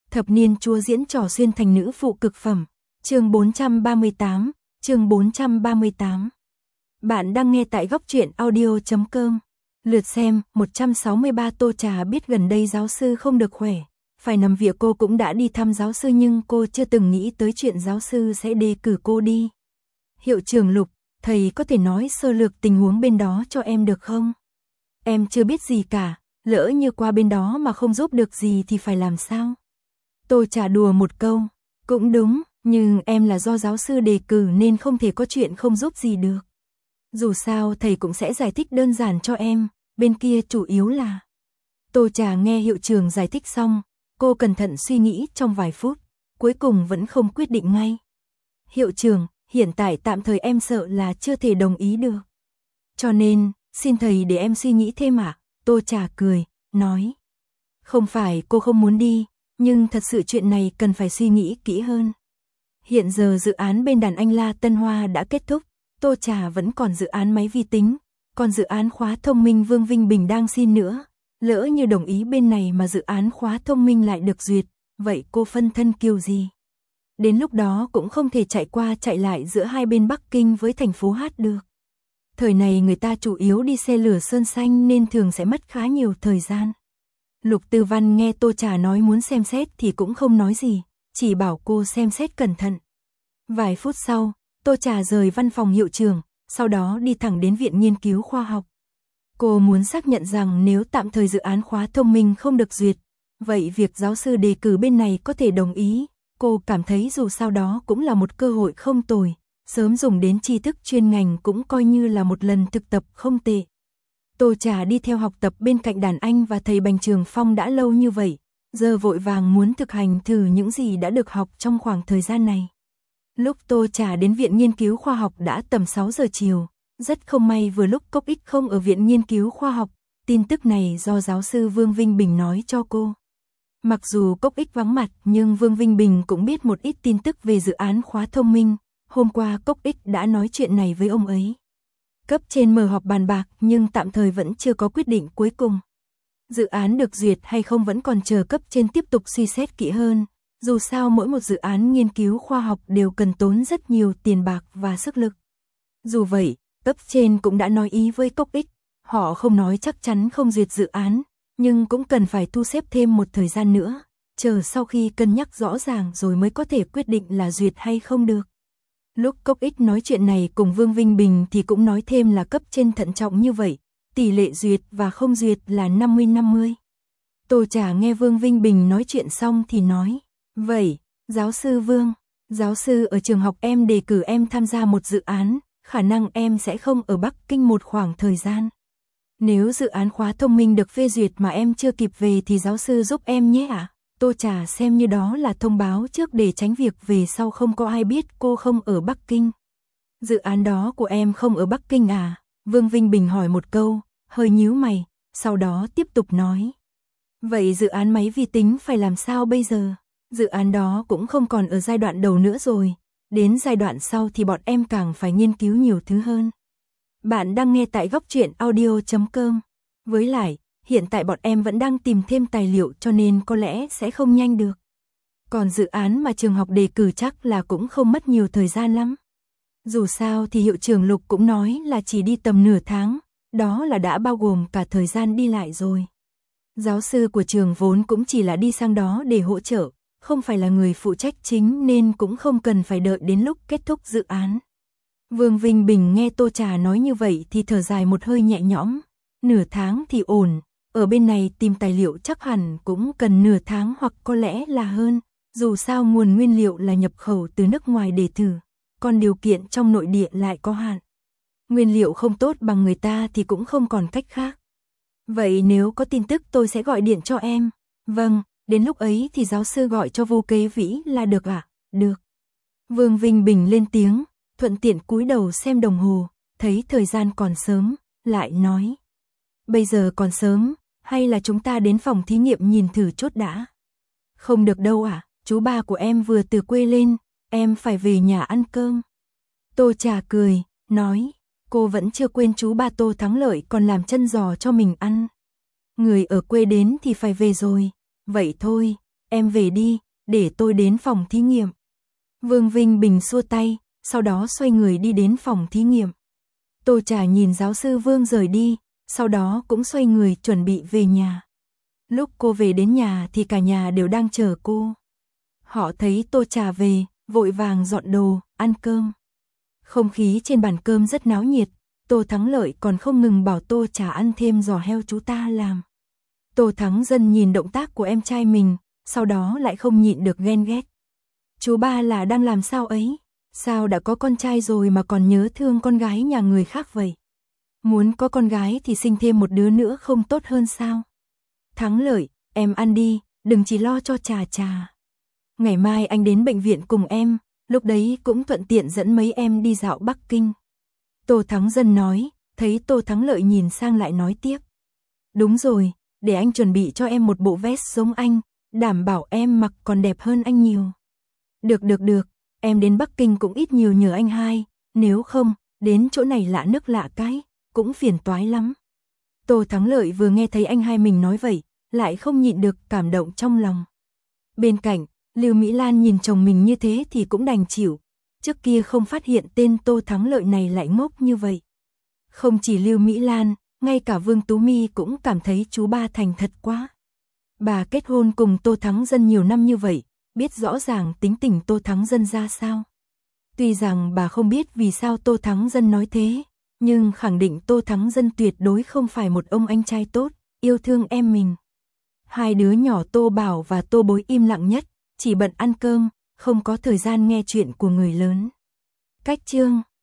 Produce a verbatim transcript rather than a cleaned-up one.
Thập niên chúa diễn trò xuyên thành nữ phụ cực phẩm. Chương bốn trăm ba mươi tám, chương bốn trăm ba mươi tám. Bạn đang nghe tại góc truyện audio chấm com. Lượt xem một trăm sáu mươi ba. Tô Trà biết gần đây giáo sư không được khỏe, phải nằm viện. Cô cũng đã đi thăm giáo sư nhưng cô chưa từng nghĩ tới chuyện giáo sư sẽ đề cử cô đi. Hiệu trưởng Lục, thầy có thể nói sơ lược tình huống bên đó cho em được không? Em chưa biết gì cả, lỡ như qua bên đó mà không giúp được gì thì phải làm sao? Tô Trà đùa một câu, cũng đúng, nhưng em là do giáo sư đề cử nên không thể có chuyện không giúp gì được. Dù sao thầy cũng sẽ giải thích đơn giản cho em, bên kia chủ yếu là... Tô Trà nghe hiệu trưởng giải thích xong, cô cẩn thận suy nghĩ trong vài phút, cuối cùng vẫn không quyết định ngay. Hiệu trưởng, hiện tại tạm thời em sợ là chưa thể đồng ý được. Cho nên, xin thầy để em suy nghĩ thêm ạ. Tô Trà cười, nói. Không phải cô không muốn đi, nhưng thật sự chuyện này cần phải suy nghĩ kỹ hơn. Hiện giờ dự án bên đàn anh La Tân Hoa đã kết thúc, Tô Trà vẫn còn dự án máy vi tính, còn dự án khóa thông minh Vương Vinh Bình đang xin nữa. Lỡ như đồng ý bên này mà dự án khóa thông minh lại được duyệt, vậy cô phân thân kiểu gì? Đến lúc đó cũng không thể chạy qua chạy lại giữa hai bên Bắc Kinh với thành phố Hát được. Thời này người ta chủ yếu đi xe lửa sơn xanh nên thường sẽ mất khá nhiều thời gian. Lục Tư Văn nghe Tô Trà nói muốn xem xét thì cũng không nói gì, chỉ bảo cô xem xét cẩn thận. Vài phút sau, Tô Trà rời văn phòng hiệu trưởng, sau đó đi thẳng đến Viện Nghiên cứu Khoa học. Cô muốn xác nhận rằng nếu tạm thời dự án khóa thông minh không được duyệt, vậy việc giáo sư đề cử bên này có thể đồng ý. Cô cảm thấy dù sao đó cũng là một cơ hội không tồi, sớm dùng đến tri thức chuyên ngành cũng coi như là một lần thực tập không tệ. Tô Trà đi theo học tập bên cạnh đàn anh và thầy Bành Trường Phong đã lâu như vậy, giờ vội vàng muốn thực hành thử những gì đã được học trong khoảng thời gian này. Lúc Tô Trà đến Viện Nghiên cứu Khoa học đã tầm sáu giờ chiều, rất không may vừa lúc Cốc Ích không ở Viện Nghiên cứu Khoa học, tin tức này do giáo sư Vương Vinh Bình nói cho cô. Mặc dù Cốc Ích vắng mặt nhưng Vương Vinh Bình cũng biết một ít tin tức về dự án khóa thông minh, hôm qua Cốc Ích đã nói chuyện này với ông ấy. Cấp trên mở họp bàn bạc nhưng tạm thời vẫn chưa có quyết định cuối cùng. Dự án được duyệt hay không vẫn còn chờ cấp trên tiếp tục suy xét kỹ hơn, dù sao mỗi một dự án nghiên cứu khoa học đều cần tốn rất nhiều tiền bạc và sức lực. Dù vậy, cấp trên cũng đã nói ý với Cốc Ích, họ không nói chắc chắn không duyệt dự án, nhưng cũng cần phải thu xếp thêm một thời gian nữa, chờ sau khi cân nhắc rõ ràng rồi mới có thể quyết định là duyệt hay không được. Lúc Cốc Ích nói chuyện này cùng Vương Vinh Bình thì cũng nói thêm là cấp trên thận trọng như vậy, tỷ lệ duyệt và không duyệt là năm mươi năm mươi. Tô Trà nghe Vương Vinh Bình nói chuyện xong thì nói, vậy, giáo sư Vương, giáo sư ở trường học em đề cử em tham gia một dự án, khả năng em sẽ không ở Bắc Kinh một khoảng thời gian. Nếu dự án khóa thông minh được phê duyệt mà em chưa kịp về thì giáo sư giúp em nhé ạ. À? Tô Trà xem như đó là thông báo trước để tránh việc về sau không có ai biết cô không ở Bắc Kinh. Dự án đó của em không ở Bắc Kinh à? Vương Vinh Bình hỏi một câu, hơi nhíu mày, sau đó tiếp tục nói. Vậy dự án máy vi tính phải làm sao bây giờ? Dự án đó cũng không còn ở giai đoạn đầu nữa rồi, đến giai đoạn sau thì bọn em càng phải nghiên cứu nhiều thứ hơn. Bạn đang nghe tại góc truyện audio chấm com. Với lại, hiện tại bọn em vẫn đang tìm thêm tài liệu cho nên có lẽ sẽ không nhanh được. Còn dự án mà trường học đề cử chắc là cũng không mất nhiều thời gian lắm. Dù sao thì hiệu trưởng Lục cũng nói là chỉ đi tầm nửa tháng, đó là đã bao gồm cả thời gian đi lại rồi. Giáo sư của trường vốn cũng chỉ là đi sang đó để hỗ trợ, không phải là người phụ trách chính nên cũng không cần phải đợi đến lúc kết thúc dự án. Vương Vinh Bình nghe Tô Trà nói như vậy thì thở dài một hơi nhẹ nhõm. Nửa tháng thì ổn, ở bên này tìm tài liệu chắc hẳn cũng cần nửa tháng hoặc có lẽ là hơn, dù sao nguồn nguyên liệu là nhập khẩu từ nước ngoài để thử, còn điều kiện trong nội địa lại có hạn. Nguyên liệu không tốt bằng người ta thì cũng không còn cách khác. Vậy nếu có tin tức tôi sẽ gọi điện cho em. Vâng, đến lúc ấy thì giáo sư gọi cho Vô Kế Vĩ là được ạ? À? Được. Vương Vinh Bình lên tiếng, thuận tiện cúi đầu xem đồng hồ, thấy thời gian còn sớm, lại nói. Bây giờ còn sớm, hay là chúng ta đến phòng thí nghiệm nhìn thử chốt đã? Không được đâu ạ, à? Chú ba của em vừa từ quê lên, em phải về nhà ăn cơm. Tô Trà cười, nói, cô vẫn chưa quên chú ba Tô Thắng Lợi còn làm chân giò cho mình ăn. Người ở quê đến thì phải về rồi, vậy thôi, em về đi, để tôi đến phòng thí nghiệm. Vương Vinh Bình xua tay, sau đó xoay người đi đến phòng thí nghiệm. Tô Trà nhìn giáo sư Vương rời đi, sau đó cũng xoay người chuẩn bị về nhà. Lúc cô về đến nhà thì cả nhà đều đang chờ cô. Họ thấy Tô Trà về, vội vàng dọn đồ, ăn cơm. Không khí trên bàn cơm rất náo nhiệt, Tô Thắng Lợi còn không ngừng bảo Tô Trà ăn thêm giò heo chú ta làm. Tô Thắng Dân nhìn động tác của em trai mình, sau đó lại không nhịn được ghen ghét. Chú ba là đang làm sao ấy? Sao đã có con trai rồi mà còn nhớ thương con gái nhà người khác vậy? Muốn có con gái thì sinh thêm một đứa nữa không tốt hơn sao? Thắng Lợi, em ăn đi, đừng chỉ lo cho Trà Trà. Ngày mai anh đến bệnh viện cùng em, lúc đấy cũng thuận tiện dẫn mấy em đi dạo Bắc Kinh. Tô Thắng Dân nói, thấy Tô Thắng Lợi nhìn sang lại nói tiếp. Đúng rồi, để anh chuẩn bị cho em một bộ vest giống anh, đảm bảo em mặc còn đẹp hơn anh nhiều. Được được được, em đến Bắc Kinh cũng ít nhiều nhờ anh hai, nếu không, đến chỗ này lạ nước lạ cái, cũng phiền toái lắm. Tô Thắng Lợi vừa nghe thấy anh hai mình nói vậy, lại không nhịn được cảm động trong lòng. Bên cạnh, Lưu Mỹ Lan nhìn chồng mình như thế thì cũng đành chịu, trước kia không phát hiện tên Tô Thắng Lợi này lại ngốc như vậy. Không chỉ Lưu Mỹ Lan, ngay cả Vương Tú My cũng cảm thấy chú ba thành thật quá. Bà kết hôn cùng Tô Thắng Dân nhiều năm như vậy, biết rõ ràng tính tình Tô Thắng Dân ra sao. Tuy rằng bà không biết vì sao Tô Thắng Dân nói thế, nhưng khẳng định Tô Thắng Dân tuyệt đối không phải một ông anh trai tốt, yêu thương em mình. Hai đứa nhỏ Tô Bảo và Tô Bối im lặng nhất, chỉ bận ăn cơm, không có thời gian nghe chuyện của người lớn. Cách chương